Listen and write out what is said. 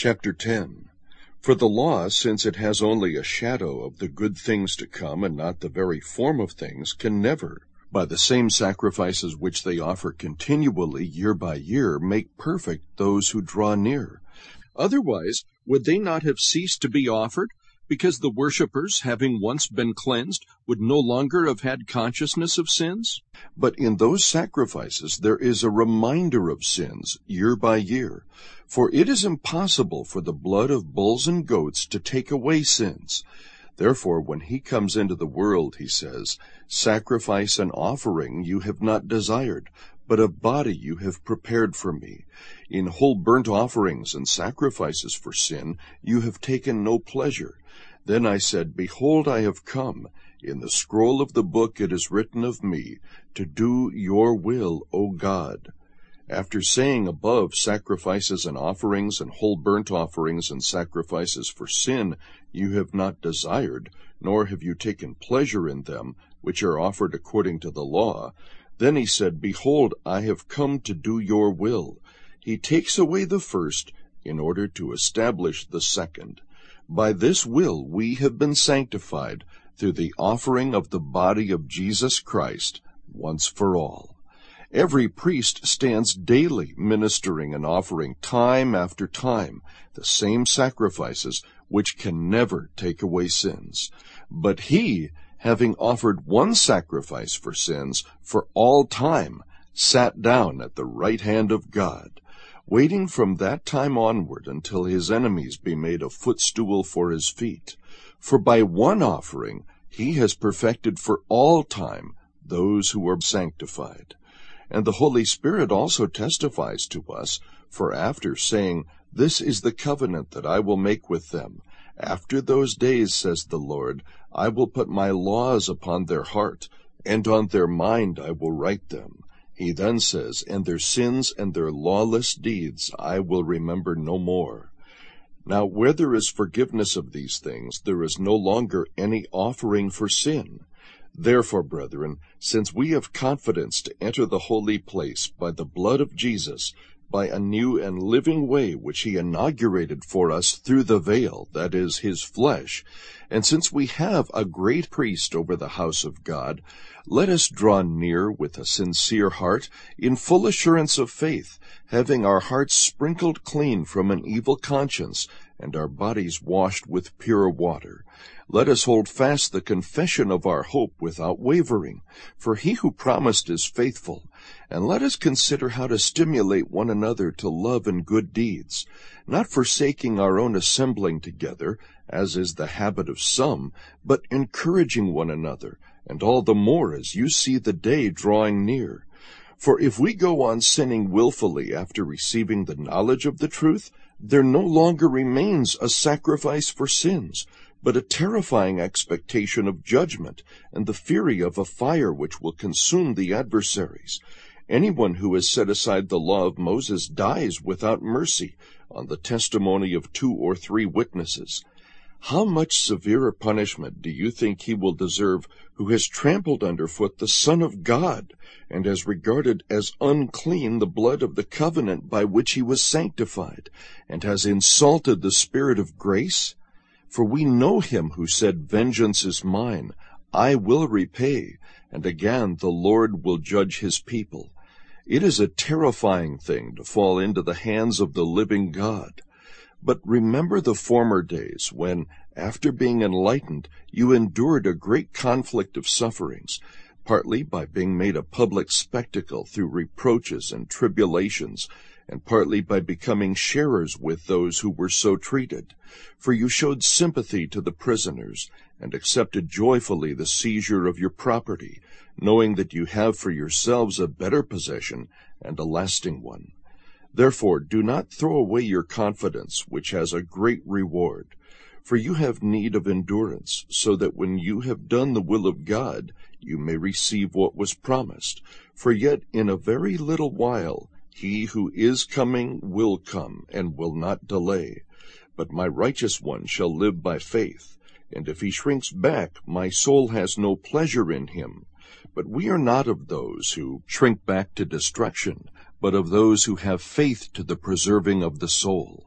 Chapter 10. For the law, since it has only a shadow of the good things to come and not the very form of things, can never, by the same sacrifices which they offer continually year by year, make perfect those who draw near. Otherwise, would they not have ceased to be offered? Because the worshippers, having once been cleansed, would no longer have had consciousness of sins? But in those sacrifices there is a reminder of sins year by year. For it is impossible for the blood of bulls and goats to take away sins. Therefore, when he comes into the world, he says, "Sacrifice and offering you have not desired, but a body you have prepared for me. In whole burnt offerings and sacrifices for sin you have taken no pleasure." Then I said, "Behold, I have come. In the scroll of the book it is written of me, to do your will, O God." After saying above, sacrifices and offerings and whole burnt offerings and sacrifices for sin you have not desired, nor have you taken pleasure in them, which are offered according to the law, then he said, "Behold, I have come to do your will." He takes away the first in order to establish the second. By this will we have been sanctified, through the offering of the body of Jesus Christ once for all. Every priest stands daily ministering and offering time after time the same sacrifices which can never take away sins. But he, having offered one sacrifice for sins for all time, sat down at the right hand of God, waiting from that time onward until his enemies be made a footstool for his feet. For by one offering he has perfected for all time those who are sanctified. And the Holy Spirit also testifies to us, for after saying, "This is the covenant that I will make with them. After those days, says the Lord, I will put my laws upon their heart, and on their mind I will write them." He then says, "And their sins and their lawless deeds I will remember no more." Now where there is forgiveness of these things, there is no longer any offering for sin. Therefore, brethren, since we have confidence to enter the holy place by the blood of Jesus, by a new and living way which he inaugurated for us through the veil, that is, his flesh, and since we have a great priest over the house of God, let us draw near with a sincere heart, in full assurance of faith, having our hearts sprinkled clean from an evil conscience, and our bodies washed with pure water. Let us hold fast the confession of our hope without wavering, for he who promised is faithful. And let us consider how to stimulate one another to love and good deeds, not forsaking our own assembling together, as is the habit of some, but encouraging one another, and all the more as you see the day drawing near. For if we go on sinning willfully after receiving the knowledge of the truth, there no longer remains a sacrifice for sins, but a terrifying expectation of judgment, and the fury of a fire which will consume the adversaries. Anyone who has set aside the law of Moses dies without mercy on the testimony of 2 or 3 witnesses. How much severer punishment do you think he will deserve who has trampled underfoot the Son of God, and has regarded as unclean the blood of the covenant by which he was sanctified, and has insulted the Spirit of grace? For we know him who said, "Vengeance is mine, I will repay," and again, "The Lord will judge his people." It is a terrifying thing to fall into the hands of the living God. But remember the former days when, after being enlightened, you endured a great conflict of sufferings, partly by being made a public spectacle through reproaches and tribulations, and partly by becoming sharers with those who were so treated. For you showed sympathy to the prisoners, and accepted joyfully the seizure of your property, knowing that you have for yourselves a better possession and a lasting one. Therefore do not throw away your confidence, which has a great reward. For you have need of endurance, so that when you have done the will of God, you may receive what was promised. For yet in a very little while he who is coming will come, and will not delay. But my righteous one shall live by faith, and if he shrinks back, my soul has no pleasure in him. But we are not of those who shrink back to destruction, but of those who have faith to the preserving of the soul.